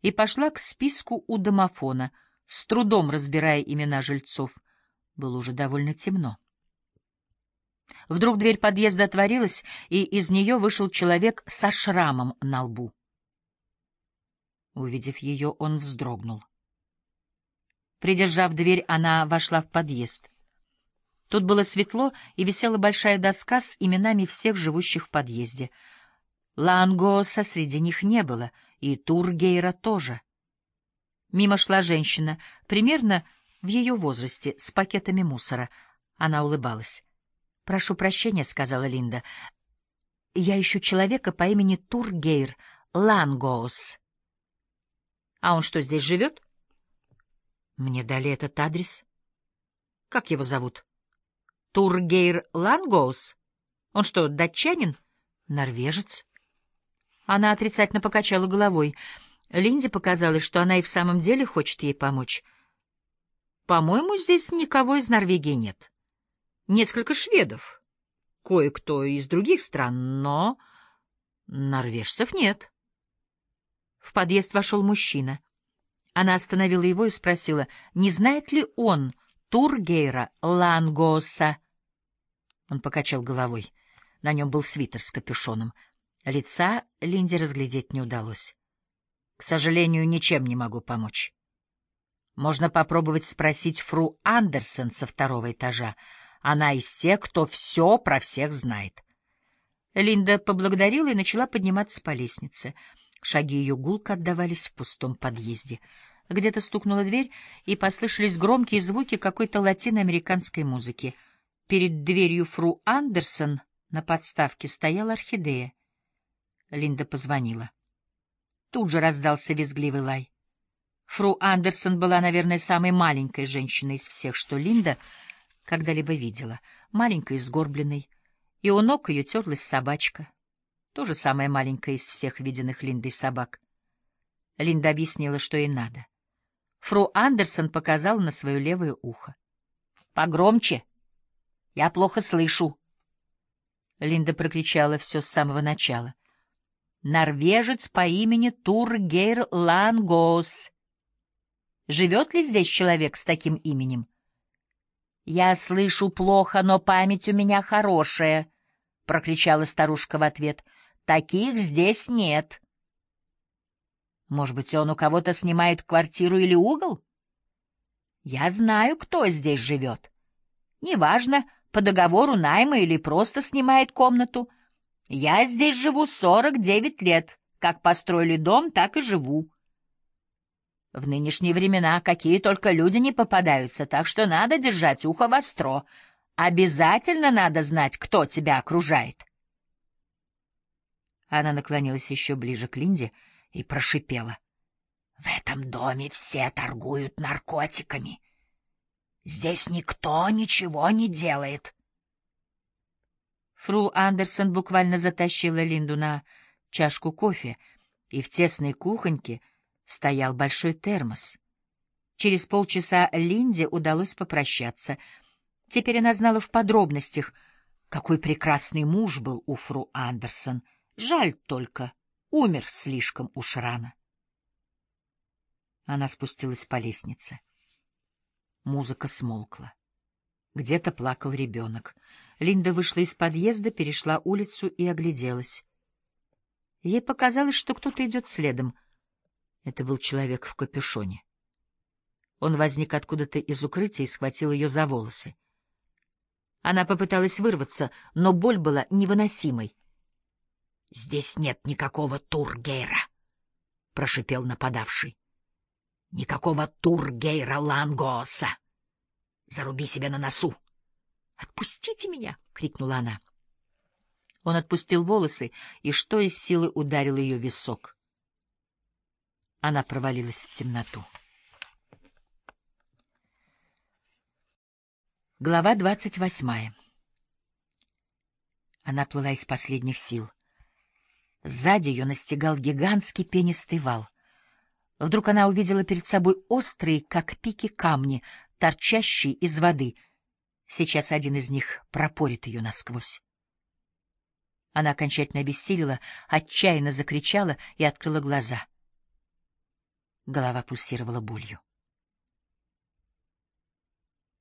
и пошла к списку у домофона, с трудом разбирая имена жильцов. Было уже довольно темно. Вдруг дверь подъезда отворилась, и из нее вышел человек со шрамом на лбу. Увидев ее, он вздрогнул. Придержав дверь, она вошла в подъезд. Тут было светло, и висела большая доска с именами всех живущих в подъезде. Лангоса среди них не было, и Тургейра тоже. Мимо шла женщина, примерно в ее возрасте, с пакетами мусора. Она улыбалась. «Прошу прощения», — сказала Линда. «Я ищу человека по имени Тургейр Лангоос». «А он что, здесь живет?» «Мне дали этот адрес». «Как его зовут?» «Тургейр Лангоос? Он что, датчанин?» «Норвежец». Она отрицательно покачала головой. Линде показалось, что она и в самом деле хочет ей помочь. «По-моему, здесь никого из Норвегии нет. Несколько шведов, кое-кто из других стран, но норвежцев нет». В подъезд вошел мужчина. Она остановила его и спросила, не знает ли он Тургейра Лангооса. Он покачал головой. На нем был свитер с капюшоном. Лица Линде разглядеть не удалось. «К сожалению, ничем не могу помочь. Можно попробовать спросить фру Андерсен со второго этажа. Она из тех, кто все про всех знает». Линда поблагодарила и начала подниматься по лестнице. Шаги ее гулко отдавались в пустом подъезде. Где-то стукнула дверь, и послышались громкие звуки какой-то латиноамериканской музыки. Перед дверью фру Андерсон на подставке стояла орхидея. Линда позвонила. Тут же раздался визгливый лай. Фру Андерсон была, наверное, самой маленькой женщиной из всех, что Линда когда-либо видела. Маленькой и сгорбленной. И у ног ее терлась собачка. Тоже самая маленькая из всех виденных Линдой собак. Линда объяснила, что ей надо. Фру Андерсон показала на свое левое ухо. «Погромче! Я плохо слышу!» Линда прокричала все с самого начала. «Норвежец по имени Тургейр Лангоос. Живет ли здесь человек с таким именем?» «Я слышу плохо, но память у меня хорошая», — прокричала старушка в ответ. «Таких здесь нет». «Может быть, он у кого-то снимает квартиру или угол?» «Я знаю, кто здесь живет. Неважно, по договору найма или просто снимает комнату. Я здесь живу 49 лет. Как построили дом, так и живу. В нынешние времена какие только люди не попадаются, так что надо держать ухо востро. Обязательно надо знать, кто тебя окружает». Она наклонилась еще ближе к Линде и прошипела. «В этом доме все торгуют наркотиками. Здесь никто ничего не делает». Фру Андерсон буквально затащила Линду на чашку кофе, и в тесной кухоньке стоял большой термос. Через полчаса Линде удалось попрощаться. Теперь она знала в подробностях, какой прекрасный муж был у фру Андерсон. Жаль только, умер слишком уж рано. Она спустилась по лестнице. Музыка смолкла. Где-то плакал ребенок. Линда вышла из подъезда, перешла улицу и огляделась. Ей показалось, что кто-то идет следом. Это был человек в капюшоне. Он возник откуда-то из укрытия и схватил ее за волосы. Она попыталась вырваться, но боль была невыносимой. — Здесь нет никакого Тургейра, — прошипел нападавший. — Никакого Тургейра Лангооса. Заруби себе на носу. — Отпустите меня! — крикнула она. Он отпустил волосы и что из силы ударил ее в висок. Она провалилась в темноту. Глава 28. Она плыла из последних сил. Сзади ее настигал гигантский пенистый вал. Вдруг она увидела перед собой острые, как пики, камни, торчащие из воды. Сейчас один из них пропорит ее насквозь. Она окончательно обессилила, отчаянно закричала и открыла глаза. Голова пульсировала болью.